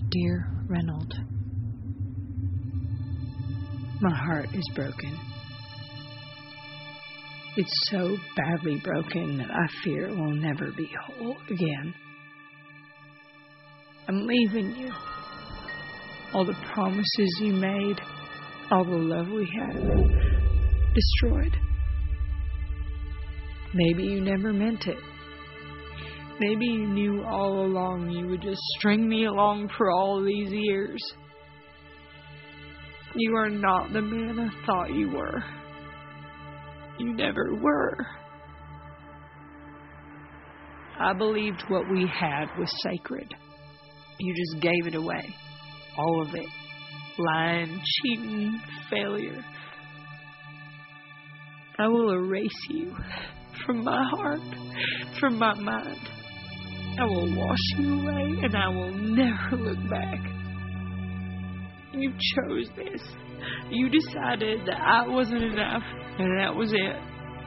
Dear Reynold, my heart is broken. It's so badly broken that I fear it will never be whole again. I'm leaving you. All the promises you made, all the love we had, destroyed. Maybe you never meant it. Maybe you knew all along you would just string me along for all these years. You are not the man I thought you were. You never were. I believed what we had was sacred. You just gave it away. All of it. Lying, cheating, failure. I will erase you from my heart, from my mind. I will wash you away and I will never look back. You chose this. You decided that I wasn't enough and that was it.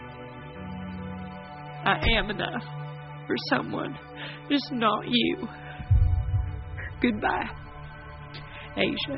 I am enough for someone, just not you. Goodbye, Asia.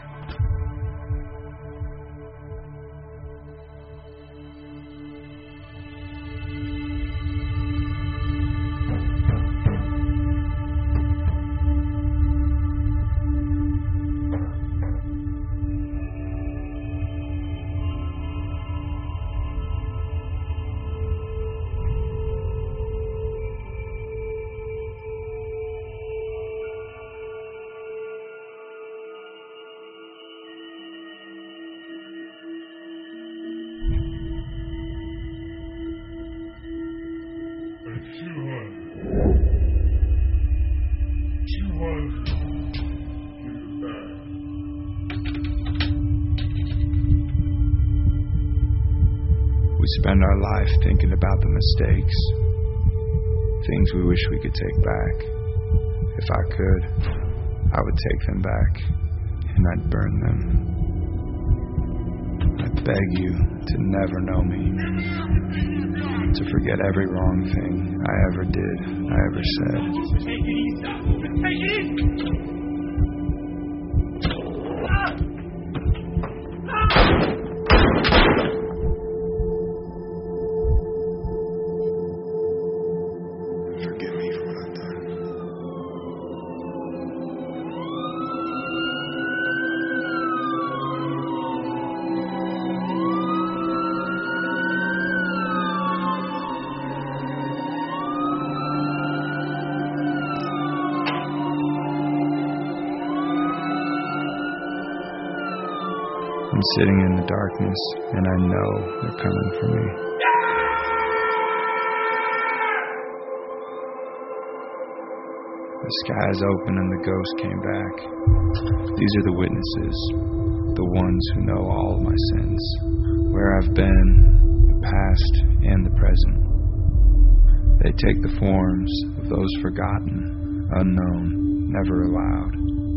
We spend our life thinking about the mistakes, things we wish we could take back. If I could, I would take them back, and I'd burn them. I beg you to never know me, to forget every wrong thing I ever did, I ever said. Forgive me for what I've done. I'm sitting in the darkness, and I know they're coming for me. The skies open and the ghost came back. These are the witnesses, the ones who know all of my sins, where I've been, the past and the present. They take the forms of those forgotten, unknown, never allowed.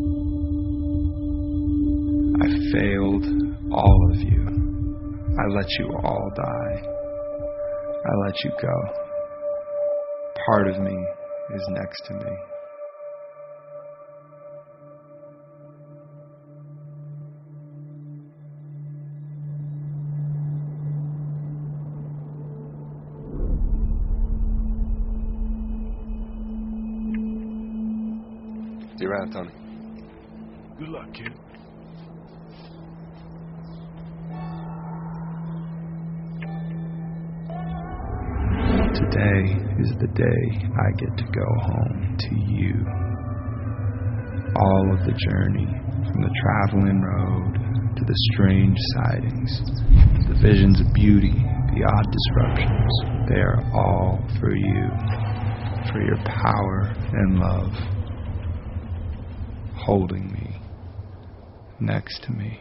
I failed all of you. I let you all die. I let you go. Part of me is next to me. See you around, Tony. Good luck, kid. Today is the day I get to go home to you. All of the journey, from the traveling road to the strange sightings, the visions of beauty, the odd disruptions, they are all for you, for your power and love, holding me, next to me.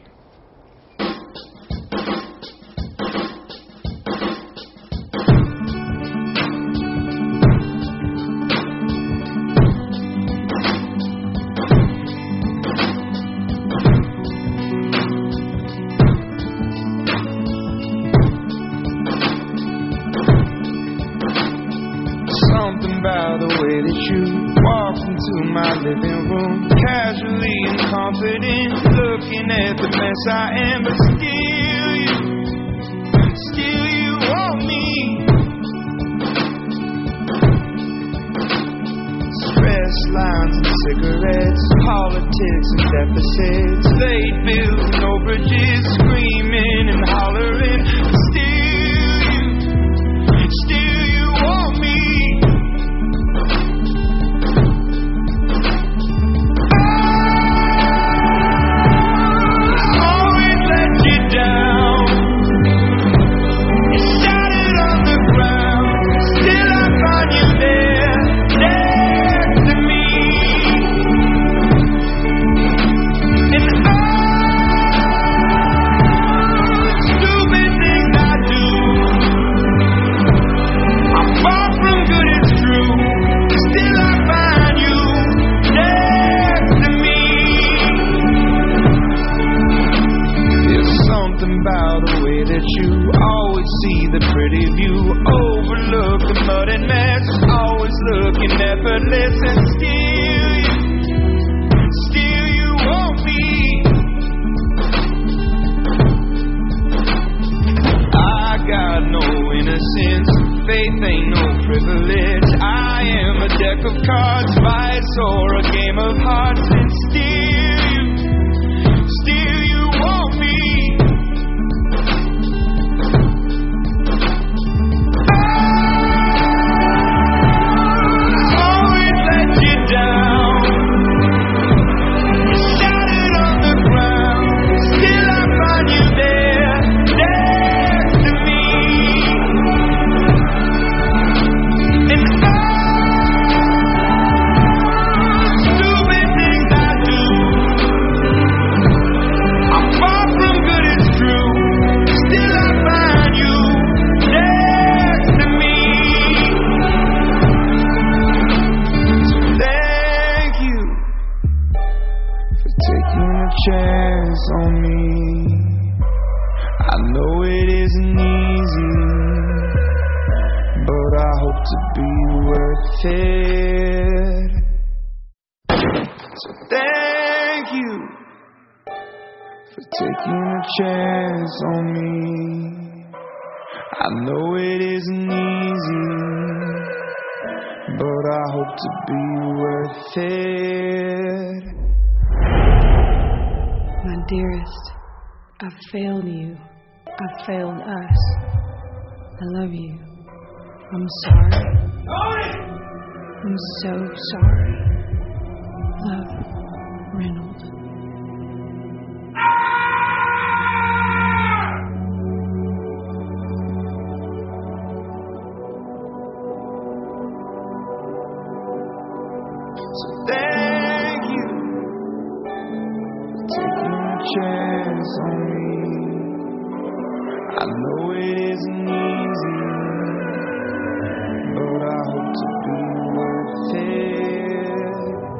something about the way that you walked into my living room, casually and confident, looking at the mess I am, but still you want me. Stress lines and cigarettes, politics and deficits, late bills, no bridges, screaming and hollering, but still you want me. Always let you down. You started on the ground, still I find you there next to me. And stupid things I do, I'm far from good, it's true. Still I find you next to me. There's something about the way that you always see the pretty view, overlook the mud and mess, always looking effortless, and still you want me. I got no innocence, faith ain't no privilege. I am a deck of cards, vice or a game of hearts, and still you want me. Always let you down. You started on the ground, still I find you there next to me. And stupid things I do, I'm far from good, it's true. Still I find you next to me. So thank you for taking a chance on me. I know it isn't easy, but I hope to be worth it. So thank you for taking a chance on me. I know it isn't easy, but I hope to be worth it. My dearest, I've failed you. I've failed us. I love you. I'm sorry. I'm so sorry. Love, Reynolds. So thank you for taking a chance on me. I know it isn't easy, but I hope to be worth it.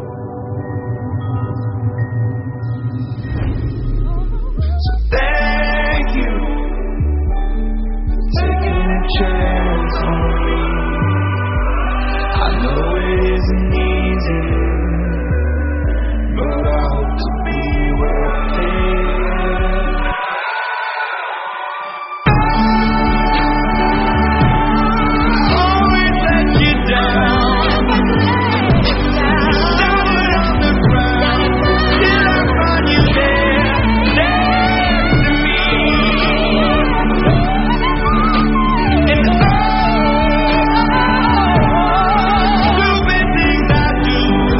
So thank you for taking a chance on me. I know it isn't easy, but I hope to be worth it. Always let you down. You started on the ground, still I find you there next to me. And stupid things I do,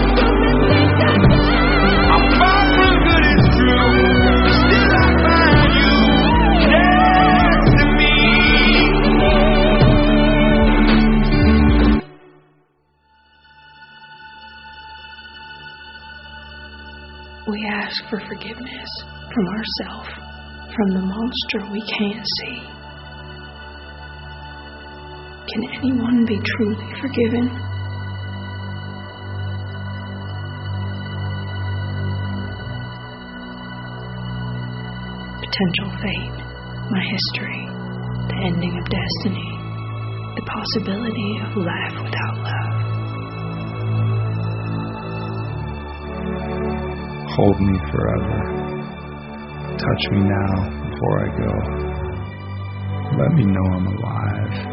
I'm far from good, it's true. Still I find you next to me. We ask for forgiveness from ourselves, from the monster we can't see. Can anyone be truly forgiven? Potential fate, my history, the ending of destiny, the possibility of life without love. Hold me forever. Touch me now before I go. Let me know I'm alive.